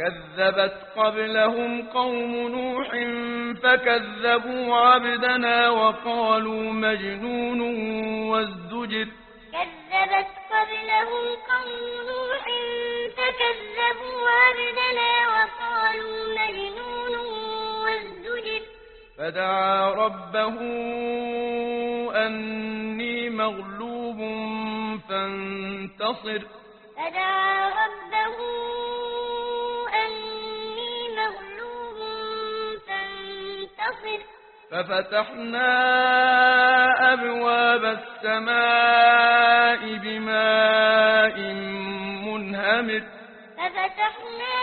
كذبت قبلهم قوم نوح فكذبوا عبدنا وقالوا مجنون وازدجر كذبت قبلهم قوم نوح فكذبوا عبدنا وقالوا مجنون وازدجر فدعا ربه أني مغلوب فانتصر فدعا ربه أني مغلوب فانتصر ففتحنا أبواب السماء بماء منهمر ففتحنا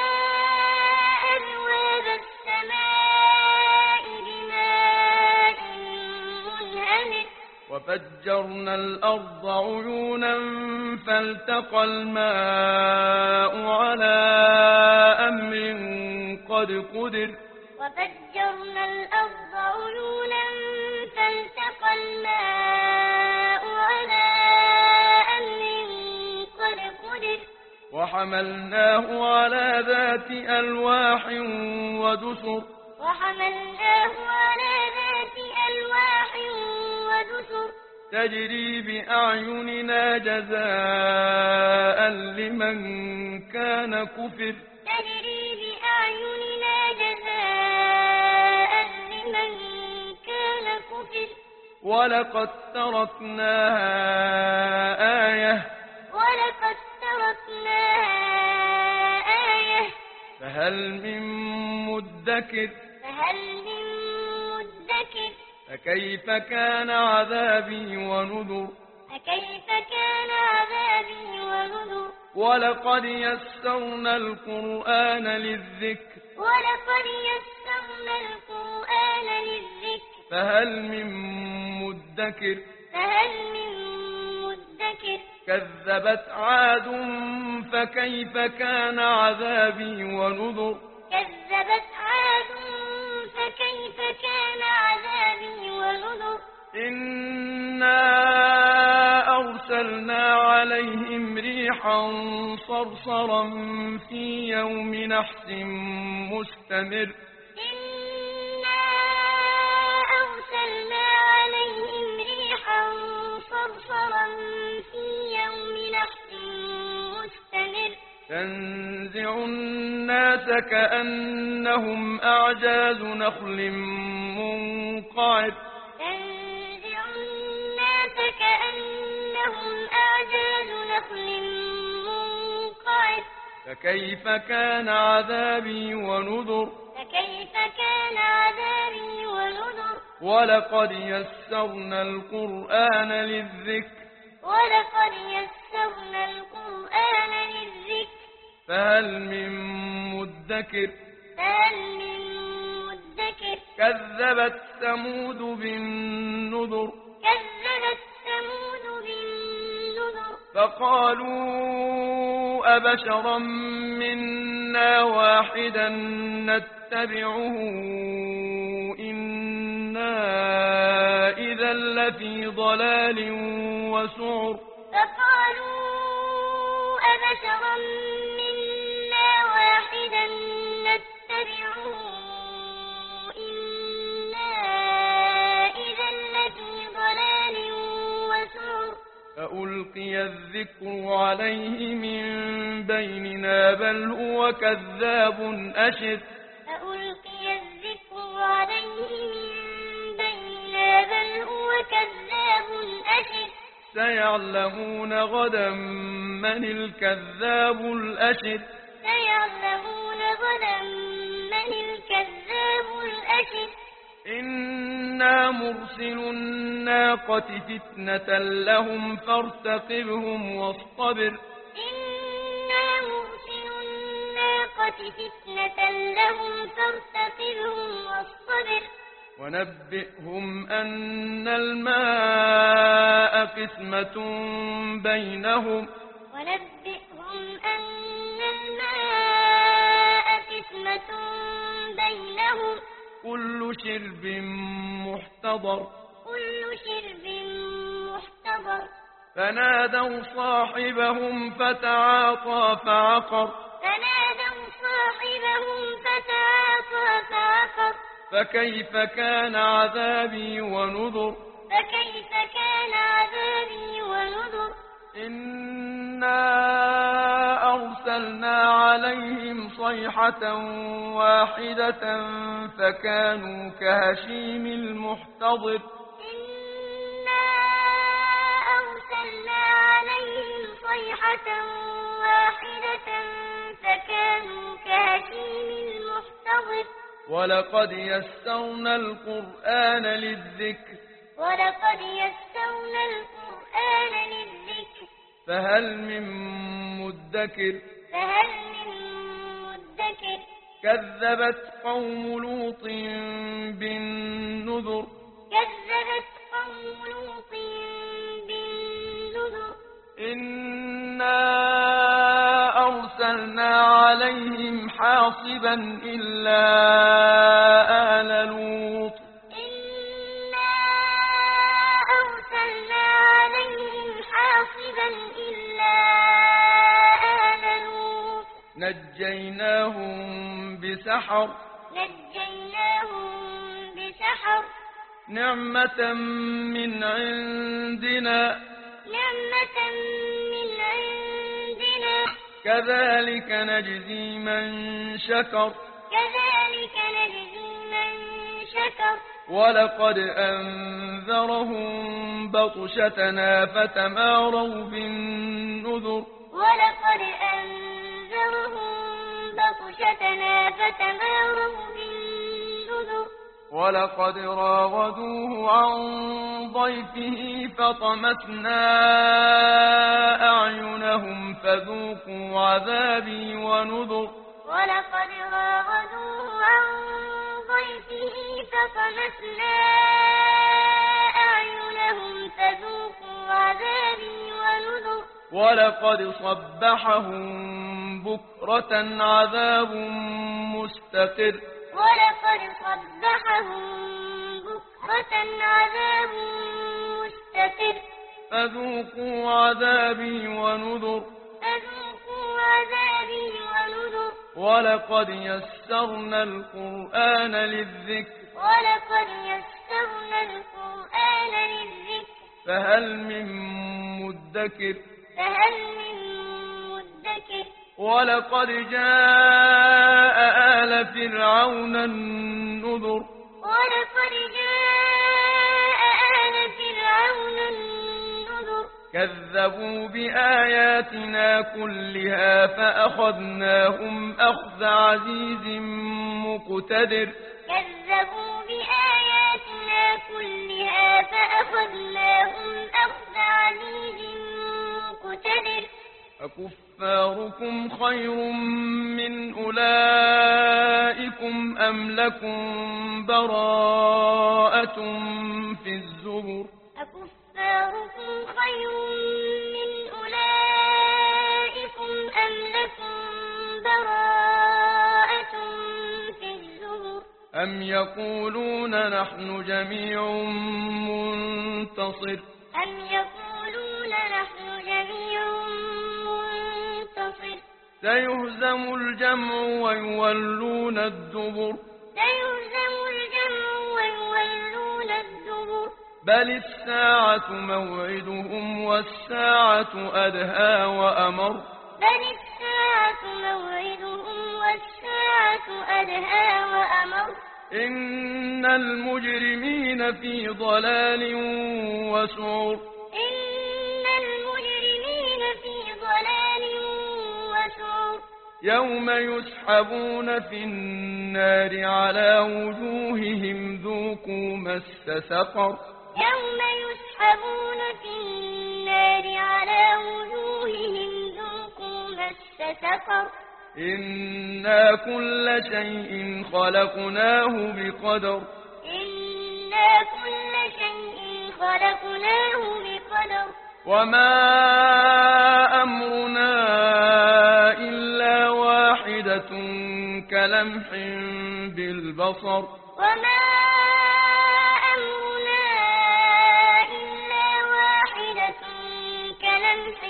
أبواب السماء بماء منهمر وفجرنا الأرض عيونا فالتقى الماء على أمر قد قدر وفجرنا الأرض عيونا فالتقى الماء على أمر قد قدر وحملناه على ذات ألواح ودسر وحملناه على ذات ألواح ودسر تجري بأعيننا جزاء لمن كان كفر تجري بأعيننا جزاء لمن كان كفر ولقد تركناها آية ولقد تركناها آية فهل من مدكر فهل من مدكر فكيف كان عذابي ونذر فكيف كان عذابي ونذر ولقد يسرنا القرآن للذكر ولقد يسرنا القرآن للذكر فهل من مدكر فهل من مدكر كذبت عاد فكيف كان عذابي ونذر كذبت عاد فكيف كان عذابي ونذر إنا أرسلنا عليهم ريحا صرصرا في يوم نحس مستمر إنا أرسلنا عليهم ريحا صرصرا في يوم نحس مستمر تنزع الناس كأنهم أعجاز نخل منقعر تنزع الناس كأنهم أعجاز نخل منقعر فكيف كان عذابي ونذر فكيف كان عذابي ونذر ولقد يسرنا القرآن للذكر ولقد يسرنا القرآن للذكر فهل من مدكر فهل من مدكر كذبت ثمود بالنذر كذبت ثمود بالنذر فقالوا أبشرا منا واحدا نتبعه إنا إذا لفي ضلال وسعر فقالوا أبشرا منا واحدا نتبعه إنا إذا لفي ضلال وسعر فألقي الذكر عليه من بيننا بل هو كذاب أشر فألقي الذكر عليه من بيننا بل هو كذاب أشر سيعلمون غدا من الكذاب الأشر سيعلمون غدا من الكذاب الأشر إنا مرسل الناقة فتنة لهم فارتقبهم واصطبر إنا مرسل الناقة فتنة لهم فارتقبهم واصطبر ونبئهم أن الماء قسمة بينهم ونبئهم أن الماء قسمة بينهم كل شرب محتضر كل شرب محتضر فنادوا صاحبهم فتعاطى فعقر فنادوا صاحبهم فكيف كان عذابي ونذر فكيف كان عذابي ونذر إنا أرسلنا عليهم صيحة واحدة فكانوا كهشيم المحتضر إنا أرسلنا عليهم صيحة واحدة فكانوا كهشيم المحتضر ولقد يسرنا القرآن للذكر ولقد يسرنا القرآن للذكر فهل من مدكر فهل من مدكر كذبت قوم لوط بالنذر كذبت قوم لوط بالنذر إنا أرسلنا عليهم حاصبا إلا آل لوط إنا أرسلنا عليهم حاصبا إلا آل لوط نجيناهم بسحر نجيناهم بسحر نعمة من عندنا نعمة من عندنا كذلك نجزي من شكر كذلك نجزي من شكر ولقد أنذرهم بطشتنا فتماروا بالنذر ولقد أنذرهم بطشتنا فتماروا بالنذر ولقد راودوه عن ضيفه فطمسنا أعينهم فذوقوا عذابي ونذر ولقد راودوه عن ضيفه فطمسنا أعينهم فذوقوا عذابي ونذر ولقد صبحهم بكرة عذاب مستقر ولقد صبحهم بكرة عذاب مستقر فذوقوا عذابي ونذر فذوقوا عذابي ونذر ولقد يسرنا القرآن للذكر ولقد يسرنا القرآن للذكر فهل من مدكر فهل من مدكر ولقد جاء آل فرعون النذر ولقد جاء آل فرعون النذر كذبوا بآياتنا كلها فأخذناهم أخذ عزيز مقتدر كذبوا بآياتنا كلها فأخذناهم أخذ عزيز مقتدر أكفاركم خير من أولئكم أم لكم براءة في الزبر أكفاركم خير من أولئكم أم لكم براءة في الزبر أم يقولون نحن جميع منتصر أم يقولون نحن جميع منتصر سيهزم الجمع ويولون الدبر سيهزم الجمع ويولون الدبر بل الساعة موعدهم والساعة أدهى وأمر بل الساعة موعدهم والساعة أدهى وأمر إن المجرمين في ضلال وسعر إن المجرمين في ضلال وسعر يوم يسحبون في النار على وجوههم ذوقوا مس سقر يوم يسحبون في النار على وجوههم ذوقوا مس سقر إنا كل شيء خلقناه بقدر إنا كل شيء خلقناه بقدر وما أمرنا إلا واحدة كلمح بالبصر وما أمرنا إلا واحدة كلمح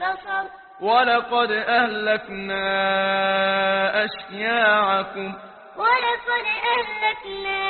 بالبصر ولقد أهلكنا أشياعكم ولقد أهلكنا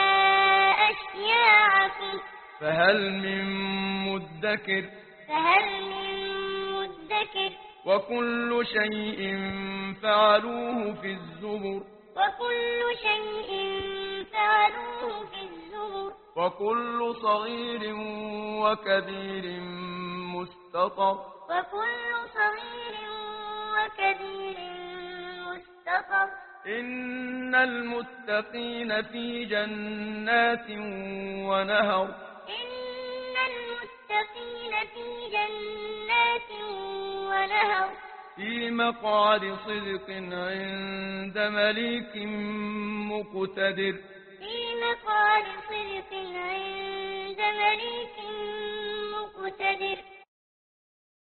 أشياعكم فهل من مدكر فهل من مدكر وكل شيء فعلوه في الزبر وكل شيء فعلوه في الزبر وكل صغير وكبير مستطر وكل صغير وكبير مستطر إن المتقين في جنات ونهر إن المتقين في جنات ونهر في مقعد صدق عند مليك مقتدر في مقعد صدق عند مليك مقتدر